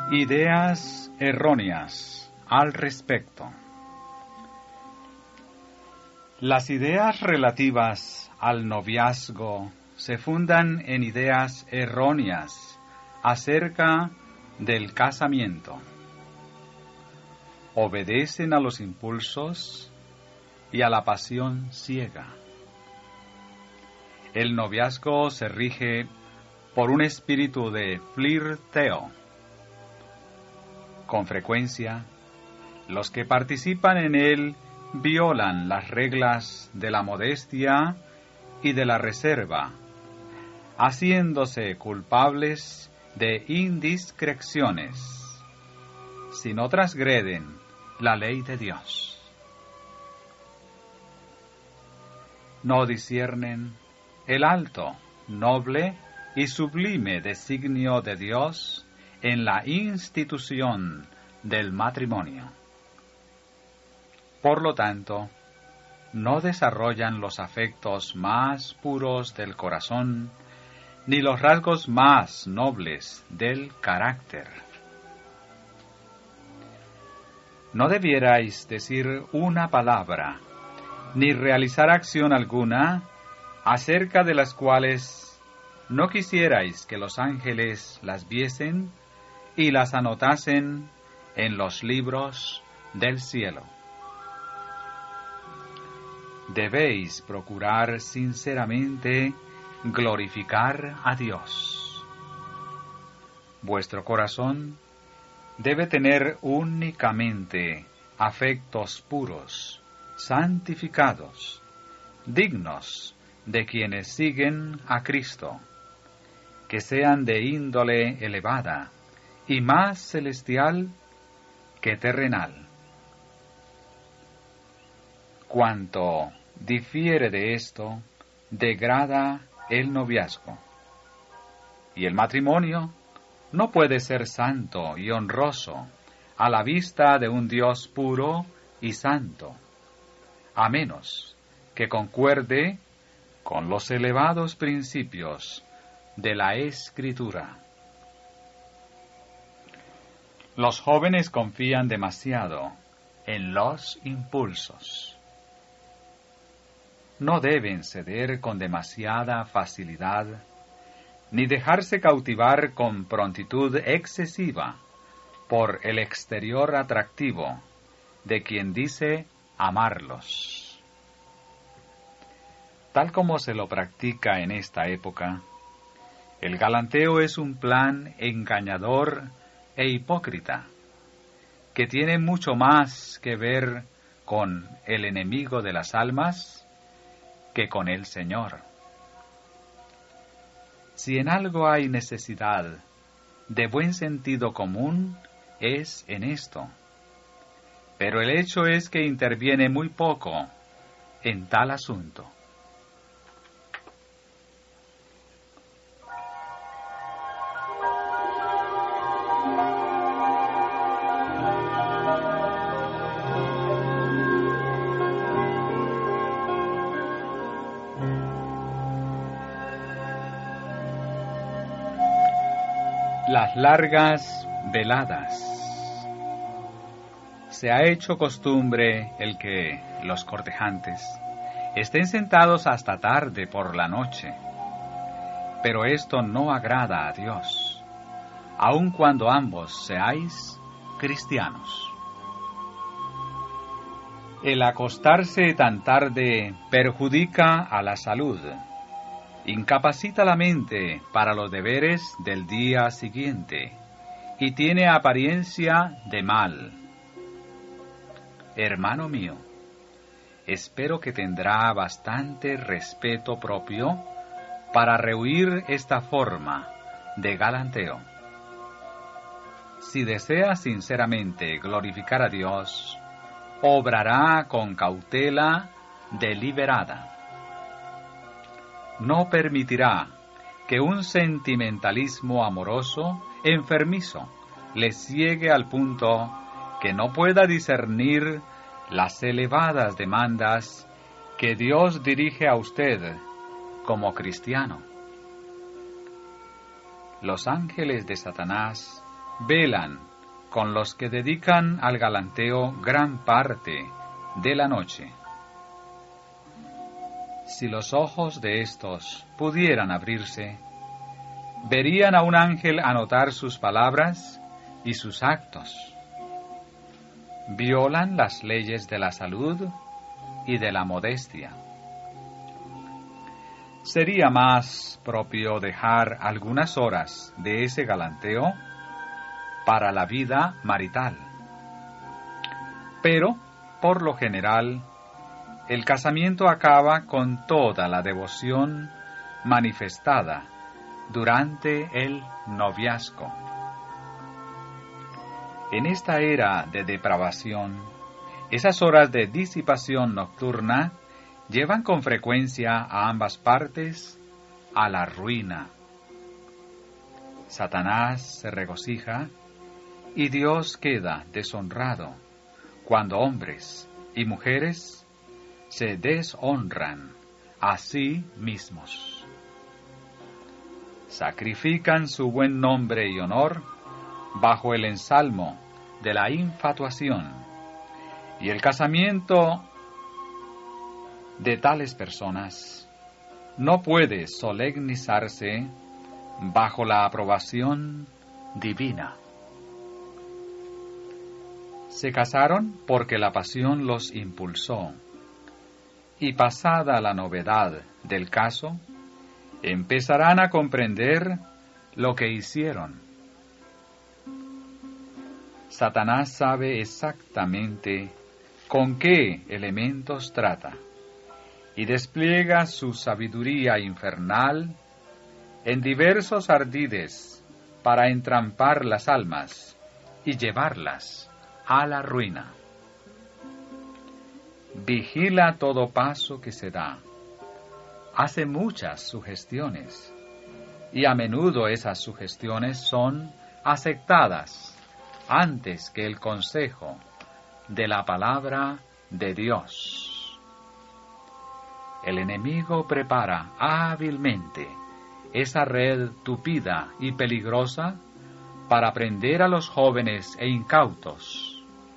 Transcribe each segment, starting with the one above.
Ideas erróneas al respecto. Las ideas relativas al noviazgo se fundan en ideas erróneas acerca del casamiento. Obedecen a los impulsos y a la pasión ciega. El noviazgo se rige por un espíritu de flirteo. Con frecuencia, los que participan en él violan las reglas de la modestia y de la reserva, haciéndose culpables de indiscreciones, si no transgreden la ley de Dios. No disciernen el alto, noble y sublime designio de Dios en la institución del matrimonio. Por lo tanto, no desarrollan los afectos más puros del corazón, ni los rasgos más nobles del carácter. No debierais decir una palabra, ni realizar acción alguna, acerca de las cuales no quisierais que los ángeles las viesen y las anotasen en los libros del cielo. Debéis procurar sinceramente glorificar a Dios. Vuestro corazón debe tener únicamente afectos puros, santificados, dignos de quienes siguen a Cristo, que sean de índole elevada y más celestial que terrenal. Cuanto difiere de esto, degrada el noviazgo. Y el matrimonio no puede ser santo y honroso a la vista de un Dios puro y santo, a menos que concuerde con los elevados principios de la Escritura. Los jóvenes confían demasiado en los impulsos. No deben ceder con demasiada facilidad, ni dejarse cautivar con prontitud excesiva por el exterior atractivo de quien dice amarlos. Tal como se lo practica en esta época, el galanteo es un plan engañador e hipócrita, que tiene mucho más que ver con el enemigo de las almas que con el Señor. Si en algo hay necesidad de buen sentido común, es en esto. Pero el hecho es que interviene muy poco en tal asunto. Las largas veladas. Se ha hecho costumbre el que los cortejantes estén sentados hasta tarde por la noche, pero esto no agrada a Dios, aun cuando ambos seáis cristianos. El acostarse tan tarde perjudica a la salud, incapacita la mente para los deberes del día siguiente y tiene apariencia de mal. Hermano mío, espero que tendrá bastante respeto propio para rehuir esta forma de galanteo. Si desea sinceramente glorificar a Dios, obrará con cautela deliberada. No permitirá que un sentimentalismo amoroso, enfermizo, le ciegue al punto que no pueda discernir las elevadas demandas que Dios dirige a usted como cristiano. Los ángeles de Satanás velan con los que dedican al galanteo gran parte de la noche. Si los ojos de éstos pudieran abrirse, verían a un ángel anotar sus palabras y sus actos. Violan las leyes de la salud y de la modestia. Sería más propio dejar algunas horas de ese galanteo para la vida marital. Pero, por lo general, el casamiento acaba con toda la devoción manifestada durante el noviazgo. En esta era de depravación, esas horas de disipación nocturna llevan con frecuencia a ambas partes a la ruina. Satanás se regocija y Dios queda deshonrado cuando hombres y mujeres se deshonran a sí mismos. Sacrifican su buen nombre y honor bajo el ensalmo de la infatuación, y el casamiento de tales personas no puede solemnizarse bajo la aprobación divina. Se casaron porque la pasión los impulsó, y pasada la novedad del caso, empezarán a comprender lo que hicieron. Satanás sabe exactamente con qué elementos trata, y despliega su sabiduría infernal en diversos ardides para entrampar las almas y llevarlas a la ruina. Vigila todo paso que se da. Hace muchas sugestiones, y a menudo esas sugestiones son aceptadas antes que el consejo de la palabra de Dios. El enemigo prepara hábilmente esa red tupida y peligrosa para prender a los jóvenes e incautos.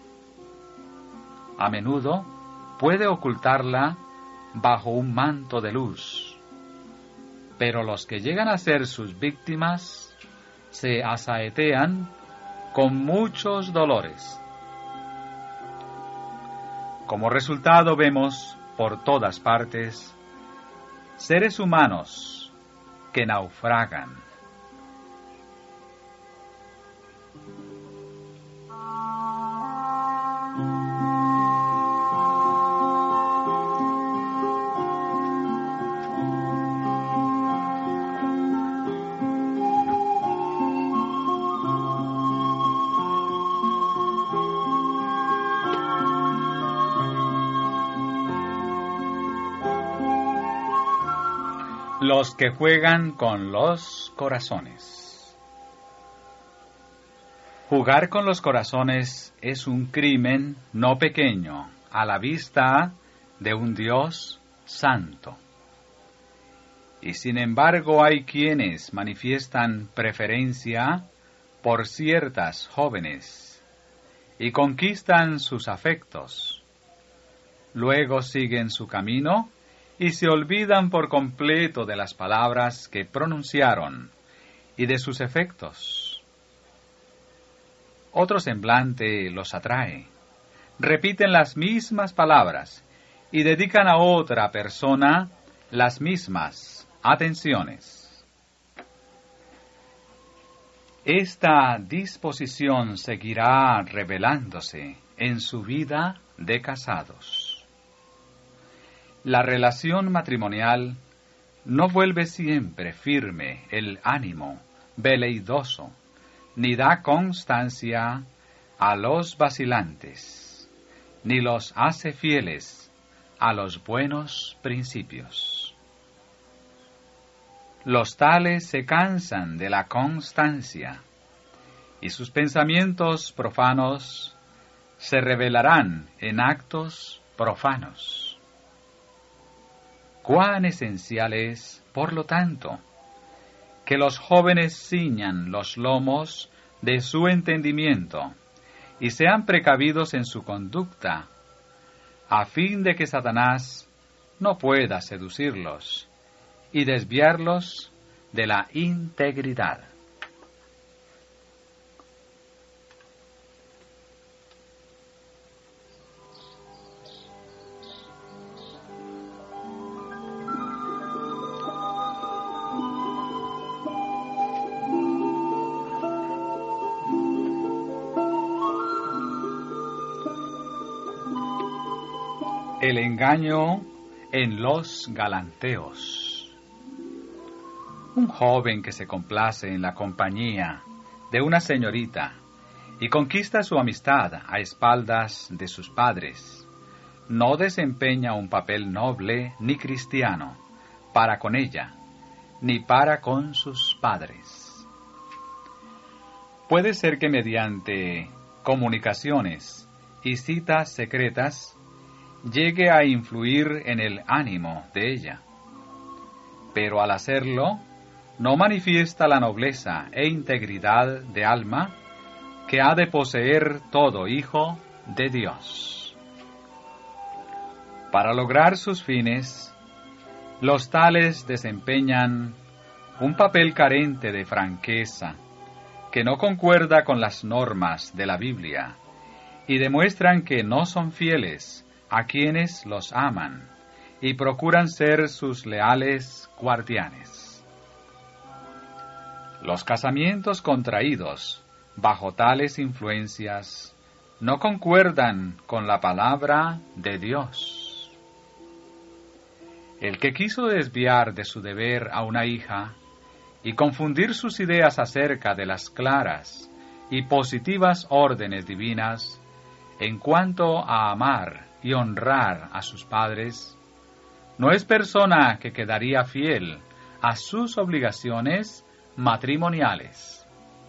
A menudo puede ocultarla bajo un manto de luz, pero los que llegan a ser sus víctimas se asaetean con muchos dolores. Como resultado vemos por todas partes seres humanos que naufragan. Los que juegan con los corazones. Jugar con los corazones es un crimen no pequeño a la vista de un Dios santo. Y sin embargo hay quienes manifiestan preferencia por ciertas jóvenes y conquistan sus afectos. Luego siguen su camino y se olvidan por completo de las palabras que pronunciaron y de sus efectos. Otro semblante los atrae, repiten las mismas palabras y dedican a otra persona las mismas atenciones. Esta disposición seguirá revelándose en su vida de casados. La relación matrimonial no vuelve siempre firme el ánimo veleidoso, ni da constancia a los vacilantes, ni los hace fieles a los buenos principios. Los tales se cansan de la constancia, y sus pensamientos profanos se revelarán en actos profanos. Cuán esencial es, por lo tanto, que los jóvenes ciñan los lomos de su entendimiento, y sean precavidos en su conducta, a fin de que Satanás no pueda seducirlos y desviarlos de la integridad. El engaño en los galanteos. Un joven que se complace en la compañía de una señorita y conquista su amistad a espaldas de sus padres, no desempeña un papel noble ni cristiano para con ella, ni para con sus padres. Puede ser que mediante comunicaciones y citas secretas llegue a influir en el ánimo de ella, pero al hacerlo no manifiesta la nobleza e integridad de alma que ha de poseer todo hijo de Dios. Para lograr sus fines, los tales desempeñan un papel carente de franqueza, que no concuerda con las normas de la Biblia, y demuestran que no son fieles a quienes los aman y procuran ser sus leales guardianes. Los casamientos contraídos bajo tales influencias no concuerdan con la palabra de Dios. El que quiso desviar de su deber a una hija y confundir sus ideas acerca de las claras y positivas órdenes divinas en cuanto a amar y honrar a sus padres, no es persona que quedaría fiel a sus obligaciones matrimoniales.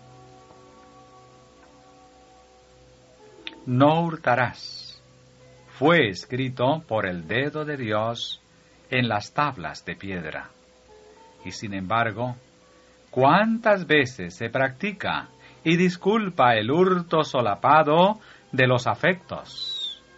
No hurtarás. Fue escrito por el dedo de Dios en las tablas de piedra. Y sin embargo, ¿cuántas veces se practica y disculpa el hurto solapado de los afectos?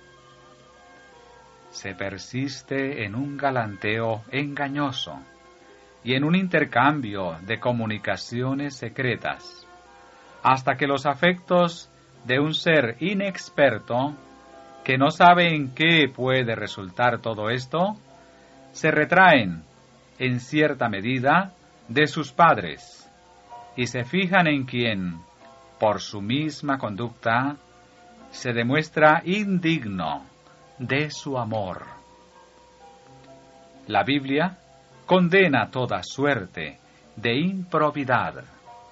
Se persiste en un galanteo engañoso y en un intercambio de comunicaciones secretas, hasta que los afectos de un ser inexperto, que no sabe en qué puede resultar todo esto, se retraen, en cierta medida, de sus padres, y se fijan en quien, por su misma conducta, se demuestra indigno de su amor. La Biblia condena toda suerte de improbidad.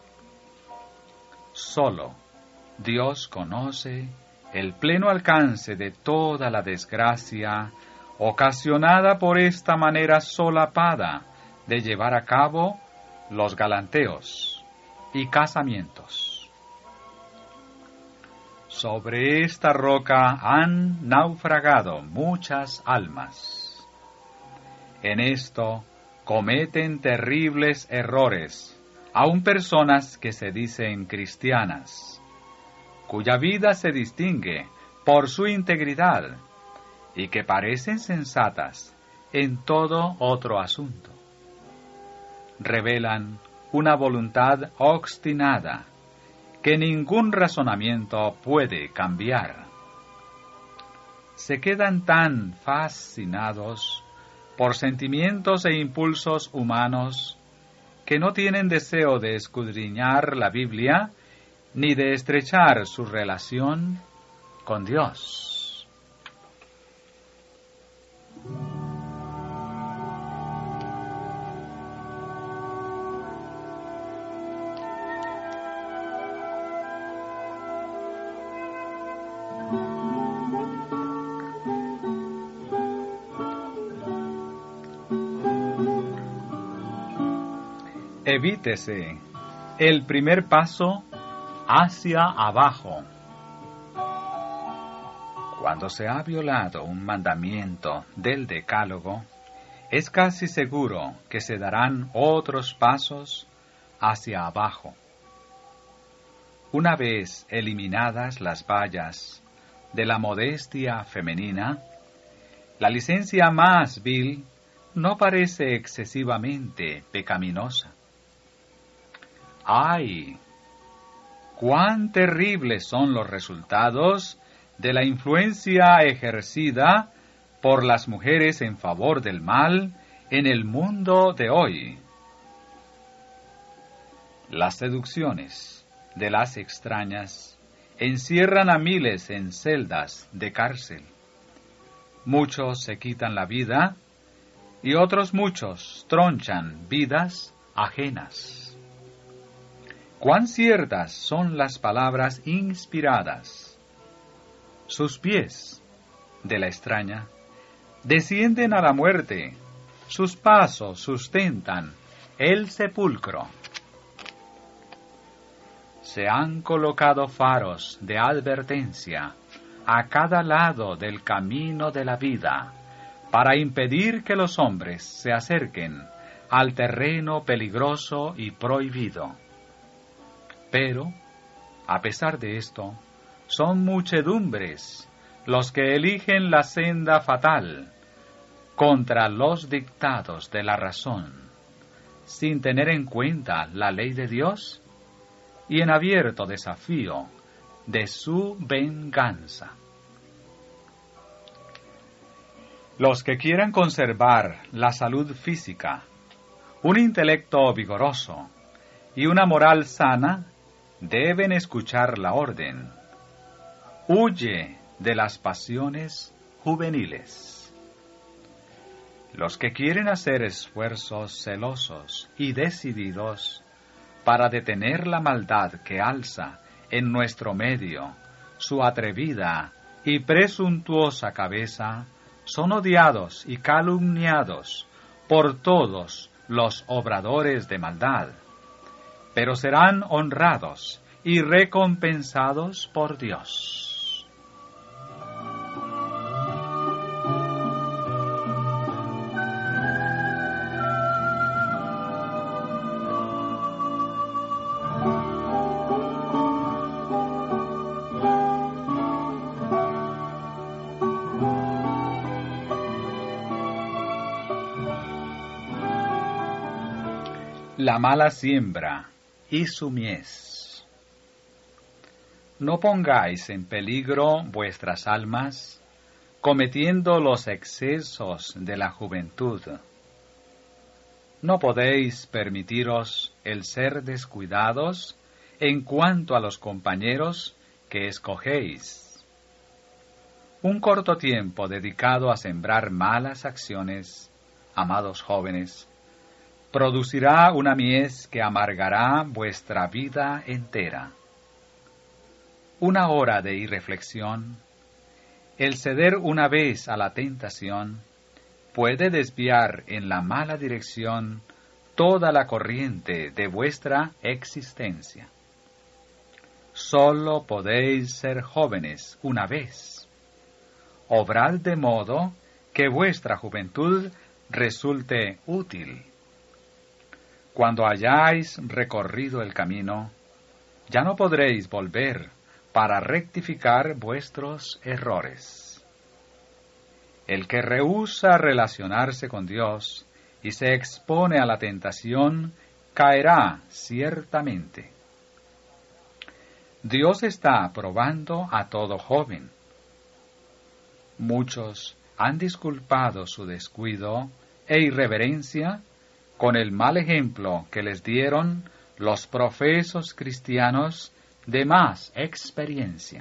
Solo Dios conoce el pleno alcance de toda la desgracia ocasionada por esta manera solapada de llevar a cabo los galanteos y casamientos. Sobre esta roca han naufragado muchas almas. En esto cometen terribles errores, aun personas que se dicen cristianas, cuya vida se distingue por su integridad y que parecen sensatas en todo otro asunto. Revelan una voluntad obstinada que ningún razonamiento puede cambiar. Se quedan tan fascinados por sentimientos e impulsos humanos que no tienen deseo de escudriñar la Biblia ni de estrechar su relación con Dios. Evítese el primer paso hacia abajo. Cuando se ha violado un mandamiento del Decálogo, es casi seguro que se darán otros pasos hacia abajo. una vez eliminadas las vallas de la modestia femenina, la licencia más vil no parece excesivamente pecaminosa. ¡Ay! ¡Cuán terribles son los resultados de la influencia ejercida por las mujeres en favor del mal en el mundo de hoy! Las seducciones de las extrañas encierran a miles en celdas de cárcel. Muchos se quitan la vida y otros muchos tronchan vidas ajenas. Cuán ciertas son las palabras inspiradas. Sus pies, de la extraña, descienden a la muerte, sus pasos sustentan el sepulcro. Se han colocado faros de advertencia a cada lado del camino de la vida, para impedir que los hombres se acerquen al terreno peligroso y prohibido. Pero, a pesar de esto, son muchedumbres los que eligen la senda fatal contra los dictados de la razón, sin tener en cuenta la ley de Dios y en abierto desafío de su venganza. Los que quieran conservar la salud física, un intelecto vigoroso y una moral sana, deben escuchar la orden: huye de las pasiones juveniles. Los que quieren hacer esfuerzos celosos y decididos para detener la maldad que alza en nuestro medio su atrevida y presuntuosa cabeza, son odiados y calumniados por todos los obradores de maldad, pero serán honrados y recompensados por Dios. La mala siembra y su mies. No pongáis en peligro vuestras almas cometiendo los excesos de la juventud. No podéis permitiros el ser descuidados en cuanto a los compañeros que escogéis. Un corto tiempo dedicado a sembrar malas acciones, amados jóvenes, producirá una mies que amargará vuestra vida entera. Una hora de irreflexión, el ceder una vez a la tentación, puede desviar en la mala dirección toda la corriente de vuestra existencia. Solo podéis ser jóvenes una vez. Obrad de modo que vuestra juventud resulte útil. Cuando hayáis recorrido el camino, ya no podréis volver para rectificar vuestros errores. El que rehúsa relacionarse con Dios y se expone a la tentación, caerá ciertamente. Dios está probando a todo joven. Muchos han disculpado su descuido e irreverencia con el mal ejemplo que les dieron los profesos cristianos de más experiencia.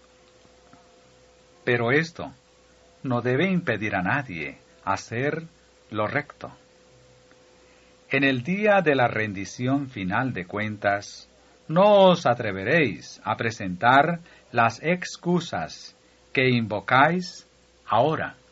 Pero esto no debe impedir a nadie hacer lo recto. En el día de la rendición final de cuentas, no os atreveréis a presentar las excusas que invocáis ahora.